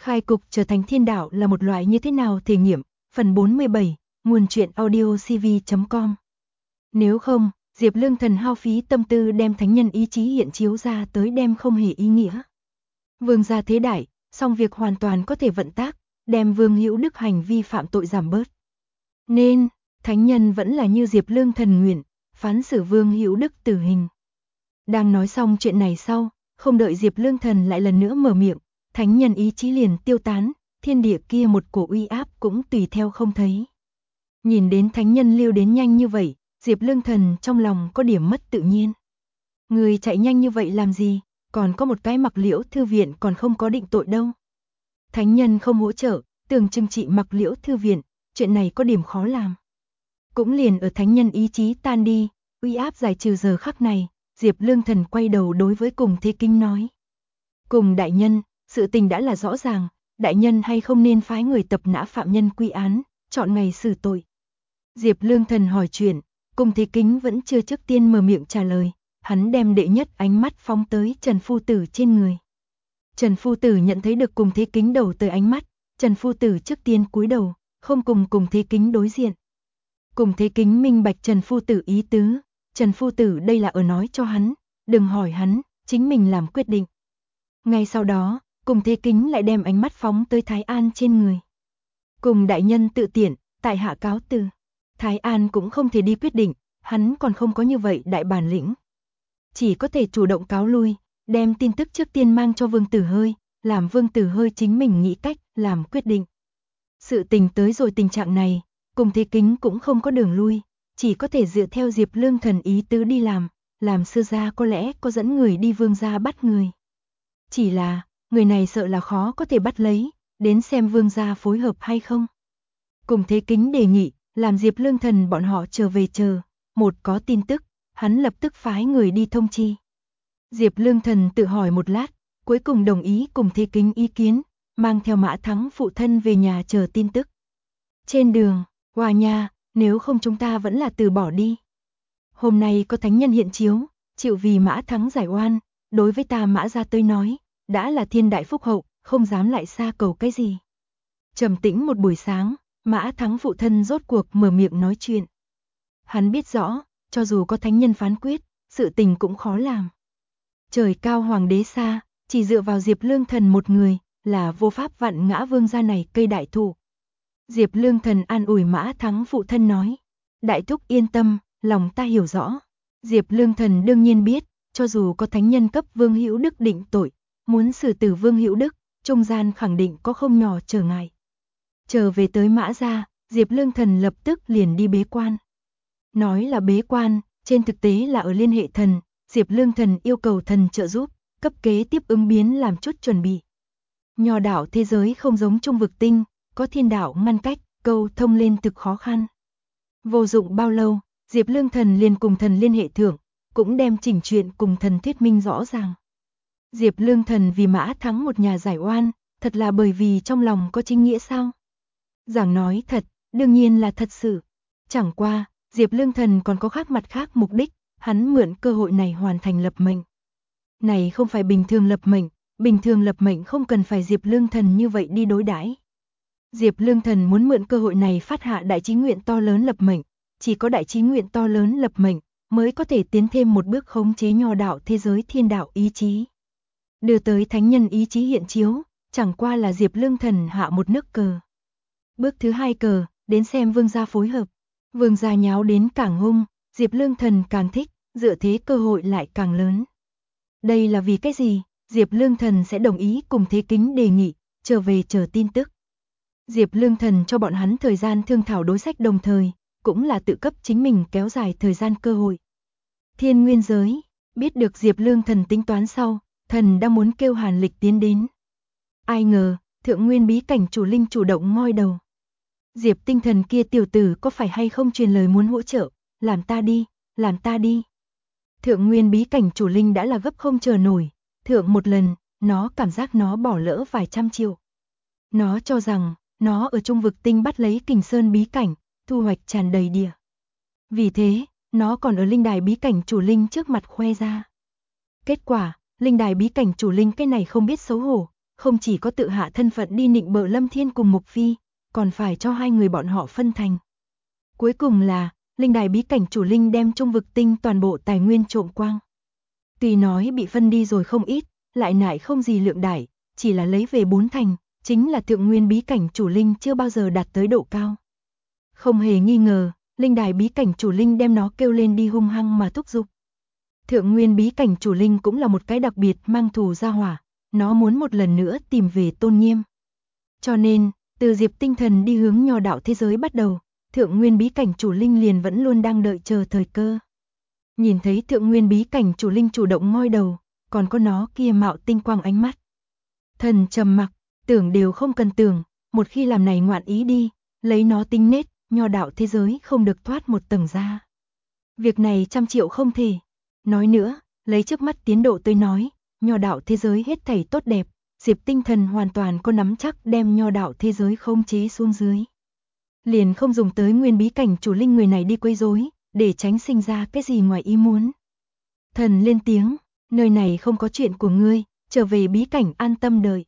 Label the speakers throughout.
Speaker 1: Khai cục trở thành thiên đạo là một loại như thế nào thể nghiệm, phần 47, nguồn truyện audio cv.com. Nếu không, Diệp Lương Thần hao phí tâm tư đem thánh nhân ý chí hiện chiếu ra tới đem không hề ý nghĩa. Vương gia thế đại, song việc hoàn toàn có thể vận tác, đem Vương Hữu Đức hành vi phạm tội giảm bớt. Nên, thánh nhân vẫn là như Diệp Lương Thần nguyện, phán xử Vương Hữu Đức tử hình. Đang nói xong chuyện này sau, không đợi Diệp Lương Thần lại lần nữa mở miệng, thánh nhân ý chí liền tiêu tán, thiên địa kia một cổ uy áp cũng tùy theo không thấy. Nhìn đến thánh nhân lưu đến nhanh như vậy, Diệp Lương Thần trong lòng có điểm mất tự nhiên. Người chạy nhanh như vậy làm gì, còn có một cái Mặc Liễu thư viện còn không có định tội đâu. Thánh nhân không hỗ trợ, tưởng chừng trị Mặc Liễu thư viện, chuyện này có điểm khó làm. Cũng liền ở thánh nhân ý chí tan đi, uy áp giải trừ giờ khắc này, Diệp Lương Thần quay đầu đối với Cùng Thế Kính nói. Cùng đại nhân, sự tình đã là rõ ràng, đại nhân hay không nên phái người tập nã phạm nhân quy án, chọn ngày xử tội. Diệp Lương Thần hỏi chuyện, Cùng Thế Kính vẫn chưa trước tiên mở miệng trả lời, hắn đem đệ nhất ánh mắt phóng tới Trần Phu Tử trên người. Trần Phu Tử nhận thấy được Cùng Thế Kính đầu tới ánh mắt, Trần Phu Tử trước tiên cúi đầu, không cùng Thế Kính đối diện. Cùng Thế Kính minh bạch Trần Phu Tử ý tứ, Trần Phu Tử đây là ở nói cho hắn, đừng hỏi hắn, chính mình làm quyết định. Ngay sau đó, Cùng Thế Kính lại đem ánh mắt phóng tới Thái An trên người. Cùng đại nhân tự tiện, tại hạ cáo từ. Thái An cũng không thể đi quyết định, hắn còn không có như vậy đại bản lĩnh. Chỉ có thể chủ động cáo lui, đem tin tức trước tiên mang cho Vương Tử Hơi, làm Vương Tử Hơi chính mình nghĩ cách, làm quyết định. Sự tình tới rồi tình trạng này, Cùng Thế Kính cũng không có đường lui, chỉ có thể dựa theo Diệp Lương Thần ý tứ đi làm sư gia có lẽ có dẫn người đi Vương gia bắt người. Chỉ là, người này sợ là khó có thể bắt lấy, đến xem Vương gia phối hợp hay không. Cùng Thế Kính đề nghị, làm Diệp Lương Thần bọn họ trở về chờ, một có tin tức, hắn lập tức phái người đi thông chi. Diệp Lương Thần tự hỏi một lát, cuối cùng đồng ý Cùng Thế Kính ý kiến, mang theo Mã Thắng phụ thân về nhà chờ tin tức. Trên đường, Hòa nha, nếu không chúng ta vẫn là từ bỏ đi. Hôm nay có thánh nhân hiện chiếu, chịu vì Mã Thắng giải oan, đối với ta Mã gia tới nói, đã là thiên đại phúc hậu, không dám lại xa cầu cái gì. Trầm tĩnh một buổi sáng, Mã Thắng phụ thân rốt cuộc mở miệng nói chuyện. Hắn biết rõ, cho dù có thánh nhân phán quyết, sự tình cũng khó làm. Trời cao hoàng đế xa, chỉ dựa vào Diệp Lương Thần một người, là vô pháp vặn ngã Vương gia này cây đại thụ. Diệp Lương Thần an ủi Mã Thắng phụ thân nói. Đại thúc yên tâm, lòng ta hiểu rõ. Diệp Lương Thần đương nhiên biết, cho dù có thánh nhân cấp Vương Hữu Đức định tội, muốn xử tử Vương Hữu Đức, trung gian khẳng định có không nhỏ trở ngại. Trở về tới Mã gia, Diệp Lương Thần lập tức liền đi bế quan. Nói là bế quan, trên thực tế là ở liên hệ thần, Diệp Lương Thần yêu cầu thần trợ giúp, cấp kế tiếp ứng biến làm chút chuẩn bị. Nho đạo thế giới không giống trung vực tinh, có thiên đạo ngăn cách, câu thông lên thực khó khăn. Vô dụng bao lâu, Diệp Lương Thần liền cùng thần liên hệ thượng, cũng đem chỉnh chuyện cùng thần thuyết minh rõ ràng. Diệp Lương Thần vì Mã Thắng một nhà giải oan, thật là bởi vì trong lòng có chính nghĩa sao? Giảng nói thật, đương nhiên là thật sự. Chẳng qua, Diệp Lương Thần còn có mặt khác mục đích, hắn mượn cơ hội này hoàn thành lập mệnh. Này không phải bình thường lập mệnh không cần phải Diệp Lương Thần như vậy đi đối đãi. Diệp Lương Thần muốn mượn cơ hội này phát hạ đại chí nguyện to lớn lập mệnh, chỉ có đại chí nguyện to lớn lập mệnh mới có thể tiến thêm một bước khống chế nho đạo thế giới thiên đạo ý chí. Đưa tới thánh nhân ý chí hiện chiếu, chẳng qua là Diệp Lương Thần hạ một nước cờ. Bước thứ hai cờ, đến xem Vương gia phối hợp. Vương gia nháo đến càng hung, Diệp Lương Thần càng thích, dựa thế cơ hội lại càng lớn. Đây là vì cái gì? Diệp Lương Thần sẽ đồng ý cùng Thế Kính đề nghị, trở về chờ tin tức. Diệp Lương Thần cho bọn hắn thời gian thương thảo đối sách đồng thời, cũng là tự cấp chính mình kéo dài thời gian cơ hội. Thiên Nguyên giới, biết được Diệp Lương Thần tính toán sau, thần đang muốn kêu Hàn Lịch tiến đến. Ai ngờ, Thượng Nguyên bí cảnh chủ linh chủ động ngoi đầu. Diệp Tinh Thần kia tiểu tử có phải hay không truyền lời muốn hỗ trợ, làm ta đi. Thượng Nguyên bí cảnh chủ linh đã là gấp không chờ nổi, thượng một lần, nó cảm giác nó bỏ lỡ vài trăm triệu. Nó cho rằng, nó ở trung vực tinh bắt lấy Kình Sơn bí cảnh, thu hoạch tràn đầy địa. Vì thế, nó còn ở linh đài bí cảnh chủ linh trước mặt khoe ra. Kết quả, linh đài bí cảnh chủ linh cái này không biết xấu hổ, không chỉ có tự hạ thân phận đi nịnh bợ Lâm Thiên cùng Mục Phi, còn phải cho hai người bọn họ phân thành. Cuối cùng là, linh đài bí cảnh chủ linh đem Trung Vực Tinh toàn bộ tài nguyên trộm quang. Tuy nói bị phân đi rồi không ít, lại nại không gì lượng đại, chỉ là lấy về 4 thành, chính là thượng nguyên bí cảnh chủ linh chưa bao giờ đạt tới độ cao. Không hề nghi ngờ, linh đài bí cảnh chủ linh đem nó kêu lên đi hung hăng mà thúc giục. Thượng nguyên bí cảnh chủ linh cũng là một cái đặc biệt mang thù ra hỏa, nó muốn một lần nữa tìm về tôn nghiêm. Cho nên, từ Diệp Tinh Thần đi hướng nho đạo thế giới bắt đầu, thượng nguyên bí cảnh chủ linh liền vẫn luôn đang đợi chờ thời cơ. Nhìn thấy thượng nguyên bí cảnh chủ linh chủ động ngoi đầu, còn có nó kia mạo tinh quang ánh mắt. Thần trầm mặc, tưởng đều không cần tưởng, một khi làm này ngoạn ý đi, lấy nó tính nết, nho đạo thế giới không được thoát một tầng ra. Việc này 100 triệu không thể. Nói nữa, lấy trước mắt tiến độ tôi nói, nho đạo thế giới hết thảy tốt đẹp, Diệp Tinh Thần hoàn toàn có nắm chắc đem nho đạo thế giới khống chế xuống dưới. Liền không dùng tới nguyên bí cảnh chủ linh người này đi quấy rối, để tránh sinh ra cái gì ngoài ý muốn. Thần lên tiếng, nơi này không có chuyện của ngươi, trở về bí cảnh an tâm đợi.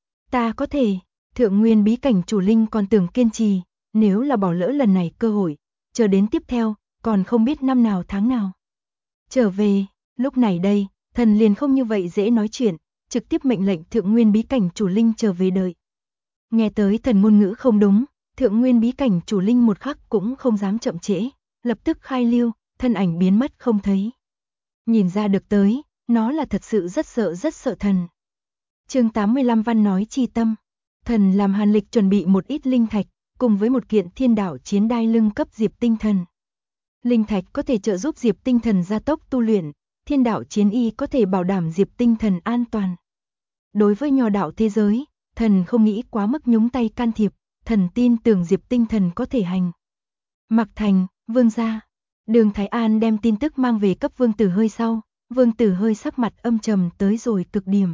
Speaker 1: Ta có thể, thượng nguyên bí cảnh chủ linh còn tưởng kiên trì, nếu là bỏ lỡ lần này cơ hội, chờ đến tiếp theo, còn không biết năm nào tháng nào. Trở về, lúc này đây, thần liền không như vậy dễ nói chuyện, trực tiếp mệnh lệnh thượng nguyên bí cảnh chủ linh trở về đợi. Nghe tới thần ngôn ngữ không đúng, thượng nguyên bí cảnh chủ linh một khắc cũng không dám chậm trễ, lập tức khai lưu, thân ảnh biến mất không thấy. Nhìn ra được tới, nó là thật sự rất sợ thần. Chương 85 văn nói chi tâm. Thần làm Hàn Lịch chuẩn bị một ít linh thạch, cùng với một kiện thiên đạo chiến đai lưng cấp Diệp Tinh Thần. Linh thạch có thể trợ giúp Diệp Tinh Thần gia tốc tu luyện, thiên đạo chiến y có thể bảo đảm Diệp Tinh Thần an toàn. Đối với nho đạo thế giới, thần không nghĩ quá mức nhúng tay can thiệp, thần tin tưởng Diệp Tinh Thần có thể hành. Mạc Thành, Vương gia. Đường Thái An đem tin tức mang về cấp Vương Tử Hơi sau, Vương Tử Hơi sắc mặt âm trầm tới rồi cực điểm.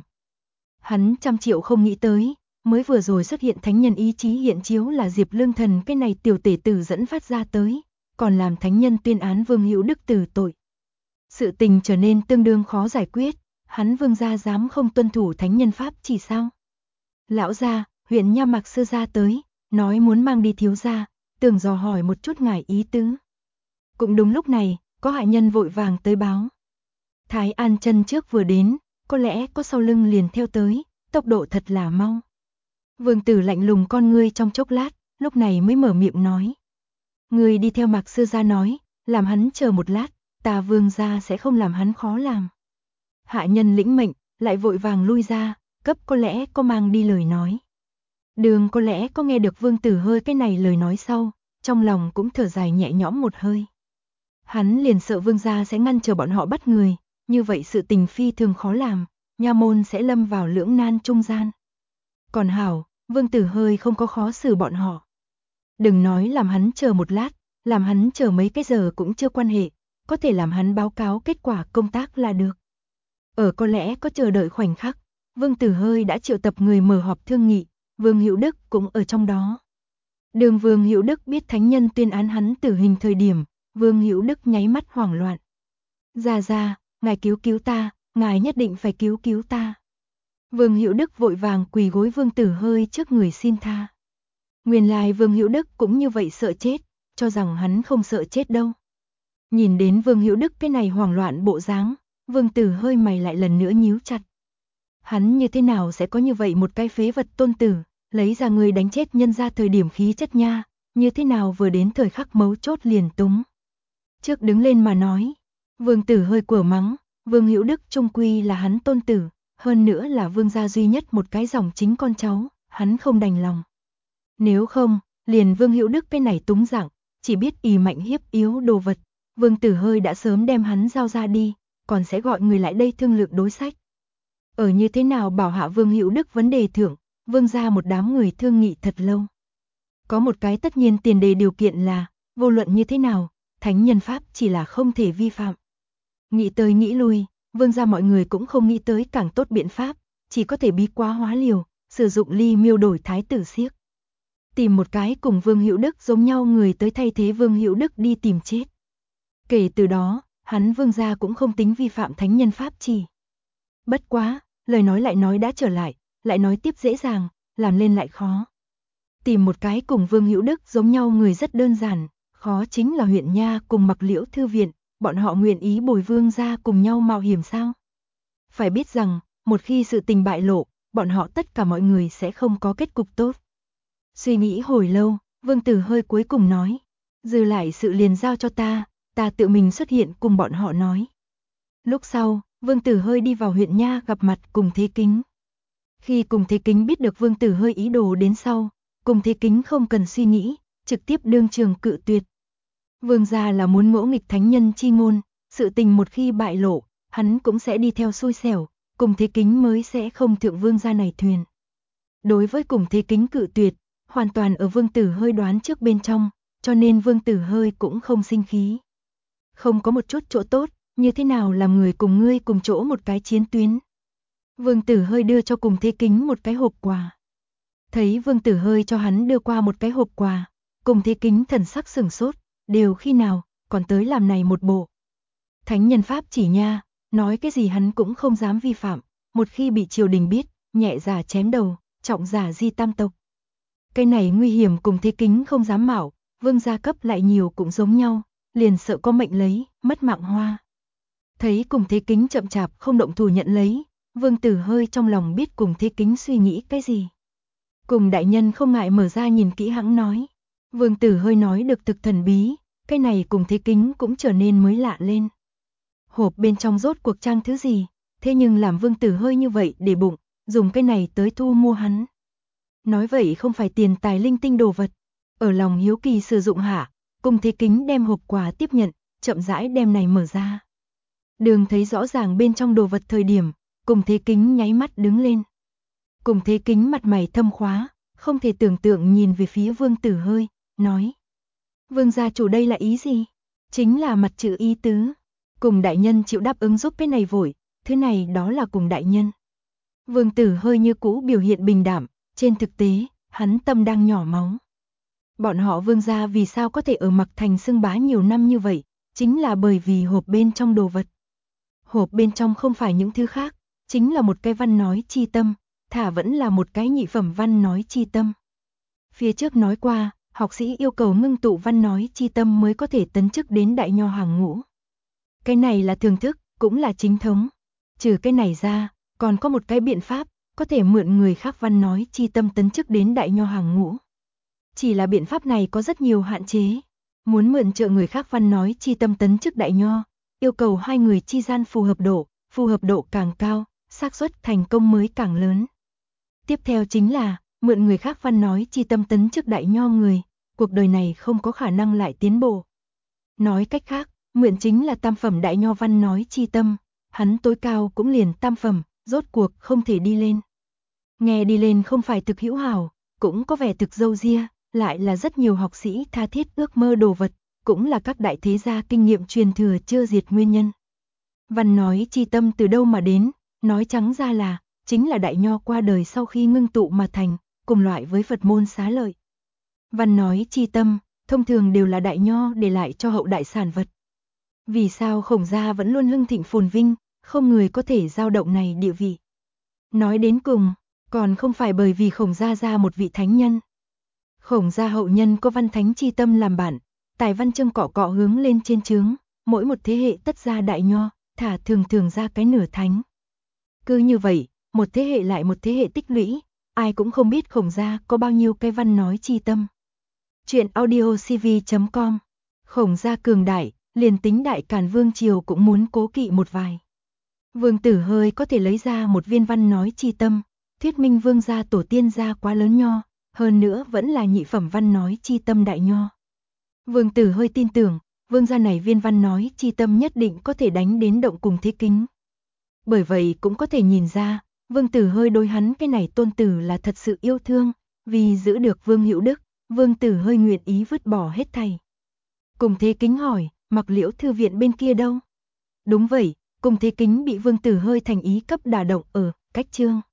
Speaker 1: Hắn 100 triệu không nghĩ tới, mới vừa rồi xuất hiện thánh nhân ý chí hiện chiếu là Diệp Lương Thần cái này tiểu tể tử dẫn phát ra tới, còn làm thánh nhân tuyên án Vương Hữu Đức tử tội. Sự tình trở nên tương đương khó giải quyết, hắn Vương gia dám không tuân thủ thánh nhân pháp chỉ sao? Lão gia, huyện Nha Mạc sư gia tới, nói muốn mang đi thiếu gia, tưởng dò hỏi một chút ngài ý tứ. Cũng đúng lúc này, có hạ nhân vội vàng tới báo. Thái An chân trước vừa đến, có lẽ có sau lưng liền theo tới, tốc độ thật là mau. Vương Tử lạnh lùng con ngươi trong chốc lát, lúc này mới mở miệng nói. Người đi theo Mạc sư gia nói, làm hắn chờ một lát, ta Vương gia sẽ không làm hắn khó làm. Hạ nhân lĩnh mệnh, lại vội vàng lui ra, cấp có lẽ có mang đi lời nói. Đường có lẽ có nghe được Vương Tử Hơi cái này lời nói sau, trong lòng cũng thở dài nhẹ nhõm một hơi. Hắn liền sợ Vương gia sẽ ngăn chờ bọn họ bắt người, như vậy sự tình phi thường khó làm, nha môn sẽ lâm vào lưỡng nan trung gian. Còn hảo, Vương Tử Hơi không có khó xử bọn họ. Đừng nói làm hắn chờ một lát, làm hắn chờ mấy cái giờ cũng chưa quan hệ, có thể làm hắn báo cáo kết quả công tác là được. Ở có lẽ có chờ đợi khoảnh khắc, Vương Tử Hơi đã triệu tập người mở họp thương nghị, Vương Hữu Đức cũng ở trong đó. Đường Vương Hữu Đức biết thánh nhân tuyên án hắn tử hình thời điểm, Vương Hữu Đức nháy mắt hoảng loạn. Ra, ngài cứu cứu ta, ngài nhất định phải cứu cứu ta. Vương Hữu Đức vội vàng quỳ gối Vương Tử Hơi trước người xin tha. Nguyên lai Vương Hữu Đức cũng như vậy sợ chết, cho rằng hắn không sợ chết đâu. Nhìn đến Vương Hữu Đức cái này hoảng loạn bộ dáng, Vương Tử Hơi mày lại lần nữa nhíu chặt. Hắn như thế nào sẽ có như vậy một cái phế vật tôn tử, lấy ra người đánh chết nhân ra thời điểm khí chất nha, như thế nào vừa đến thời khắc mấu chốt liền túng. Trước đứng lên mà nói, Vương Tử Hơi quở mắng, Vương Hữu Đức trung quy là hắn tôn tử, hơn nữa là Vương gia duy nhất một cái dòng chính con cháu, hắn không đành lòng. Nếu không, liền Vương Hữu Đức cái này túng dạng, chỉ biết ì mạnh hiếp yếu đồ vật, Vương Tử Hơi đã sớm đem hắn giao ra đi, còn sẽ gọi người lại đây thương lượng đối sách. Ở như thế nào bảo hạ Vương Hữu Đức vấn đề thưởng, Vương gia một đám người thương nghị thật lâu. Có một cái tất nhiên tiền đề điều kiện là, vô luận như thế nào, thánh nhân pháp chỉ là không thể vi phạm. Nghĩ tới nghĩ lui, Vương gia mọi người cũng không nghĩ tới càng tốt biện pháp, chỉ có thể bí quá hóa liều, sử dụng ly miêu đổi thái tử xiếc. Tìm một cái cùng Vương Hữu Đức giống nhau người tới thay thế Vương Hữu Đức đi tìm chết. Kể từ đó, hắn Vương gia cũng không tính vi phạm thánh nhân pháp chỉ. Bất quá, lời nói lại nói đã trở lại, lại nói tiếp dễ dàng, làm lên lại khó. Tìm một cái cùng Vương Hữu Đức giống nhau người rất đơn giản, khó chính là huyện nha cùng Mặc Liễu thư viện, bọn họ nguyện ý bồi Vương gia cùng nhau mạo hiểm sao? Phải biết rằng, một khi sự tình bại lộ, bọn họ tất cả mọi người sẽ không có kết cục tốt. Suy nghĩ hồi lâu, Vương Tử Hơi cuối cùng nói, dư lại sự liền giao cho ta tự mình xuất hiện cùng bọn họ nói. Lúc sau, Vương Tử Hơi đi vào huyện nha gặp mặt Cùng Thế Kính. Khi Cùng Thế Kính biết được Vương Tử Hơi ý đồ đến sau, Cùng Thế Kính không cần suy nghĩ, trực tiếp đương trường cự tuyệt. Vương gia là muốn ngỗ nghịch thánh nhân chi ngôn, sự tình một khi bại lộ, hắn cũng sẽ đi theo xui xẻo, Cùng Thế Kính mới sẽ không thượng Vương gia này thuyền. Đối với Cùng Thế Kính cự tuyệt, hoàn toàn ở Vương Tử Hơi đoán trước bên trong, cho nên Vương Tử Hơi cũng không sinh khí. Không có một chút chỗ tốt, như thế nào làm người cùng ngươi cùng chỗ một cái chiến tuyến. Vương Tử Hơi đưa cho Cùng Thế Kính một cái hộp quà. Thấy Vương Tử Hơi cho hắn đưa qua một cái hộp quà, Cùng Thế Kính thần sắc sửng sốt, đều khi nào, còn tới làm này một bộ. Thánh nhân pháp chỉ nha, nói cái gì hắn cũng không dám vi phạm, một khi bị triều đình biết, nhẹ giả chém đầu, trọng giả di tam tộc. Cái này nguy hiểm Cùng Thế Kính không dám mạo, Vương gia cấp lại nhiều cũng giống nhau, liền sợ có mệnh lấy, mất mạng hoa. Thấy Cùng Thế Kính chậm chạp không động thủ nhận lấy, Vương Tử Hơi trong lòng biết Cùng Thế Kính suy nghĩ cái gì. Cùng đại nhân không ngại mở ra nhìn kỹ hãng nói. Vương Tử Hơi nói được thực thần bí, cái này Cùng Thế Kính cũng trở nên mới lạ lên. Hộp bên trong rốt cuộc trang thứ gì, thế nhưng làm Vương Tử Hơi như vậy để bụng, dùng cái này tới thu mua hắn. Nói vậy không phải tiền tài linh tinh đồ vật. Ở lòng hiếu kỳ sử dụng hạ, Cùng Thế Kính đem hộp quà tiếp nhận, chậm rãi đem này mở ra. Đường thấy rõ ràng bên trong đồ vật thời điểm, Cùng Thế Kính nháy mắt đứng lên. Cùng Thế Kính mặt mày thâm khóa, không thể tưởng tượng nhìn về phía Vương Tử Hơi, nói. Vương gia chủ đây là ý gì? Chính là mặt chữ ý tứ. Cùng đại nhân chịu đáp ứng giúp cái này vội, thứ này đó là Cùng đại nhân. Vương Tử Hơi như cũ biểu hiện bình đảm, trên thực tế, hắn tâm đang nhỏ máu. Bọn họ Vương gia vì sao có thể ở Mặc Thành xưng bá nhiều năm như vậy, chính là bởi vì hộp bên trong đồ vật. Hộp bên trong không phải những thứ khác, chính là một cái văn nói chi tâm, thả vẫn là một cái nhị phẩm văn nói chi tâm. Phía trước nói qua, học sĩ yêu cầu ngưng tụ văn nói chi tâm mới có thể tấn chức đến đại nho hàng ngũ. Cái này là thường thức, cũng là chính thống. Trừ cái này ra, còn có một cái biện pháp, có thể mượn người khác văn nói chi tâm tấn chức đến đại nho hàng ngũ. Chỉ là biện pháp này có rất nhiều hạn chế. Muốn mượn trợ người khác văn nói chi tâm tấn chức đại nho, yêu cầu hai người chi gian phù hợp độ càng cao, xác suất thành công mới càng lớn. Tiếp theo chính là, mượn người khác văn nói chi tâm tấn chức đại nho người, cuộc đời này không có khả năng lại tiến bộ. Nói cách khác, mượn chính là tam phẩm đại nho văn nói chi tâm, hắn tối cao cũng liền tam phẩm, rốt cuộc không thể đi lên. Nghe đi lên không phải thực hữu hảo, cũng có vẻ thực dâu ria, lại là rất nhiều học sĩ tha thiết ước mơ đồ vật, cũng là các đại thế gia kinh nghiệm truyền thừa chưa diệt nguyên nhân. Văn nói chi tâm từ đâu mà đến, nói trắng ra là, chính là đại nho qua đời sau khi ngưng tụ mà thành, cùng loại với Phật môn xá lợi. Văn nói chi tâm, thông thường đều là đại nho để lại cho hậu đại sản vật. Vì sao Khổng gia vẫn luôn hưng thịnh phồn vinh, không người có thể dao động này địa vị. Nói đến cùng, còn không phải bởi vì Khổng gia ra một vị thánh nhân. Khổng gia hậu nhân có văn thánh chi tâm làm bản, tài văn chương cọ cọ hướng lên trên chướng, mỗi một thế hệ tất ra đại nho, thả thường thường ra cái nửa thánh. Cứ như vậy, một thế hệ lại một thế hệ tích lũy, ai cũng không biết Khổng gia có bao nhiêu cái văn nói chi tâm. Chuyện audio cv.com. Khổng gia cường đại, liền tính đại Càn Vương triều cũng muốn cố kỵ một vài. Vương Tử Hơi có thể lấy ra một viên văn nói chi tâm, thuyết minh Vương gia tổ tiên gia quá lớn nho, hơn nữa vẫn là nhị phẩm văn nói chi tâm đại nho. Vương Tử Hơi tin tưởng, Vương gia này viên văn nói chi tâm nhất định có thể đánh đến động Cùng Thế Kính. Bởi vậy cũng có thể nhìn ra, Vương Tử Hơi đối hắn cái này tôn tử là thật sự yêu thương, vì giữ được Vương Hữu Đức, Vương Tử Hơi nguyện ý vứt bỏ hết thảy. Cùng Thế Kính hỏi, Mặc Liễu thư viện bên kia đâu? Đúng vậy, Cùng Thế Kính bị Vương Tử Hơi thành ý cấp đả động ở cách chương.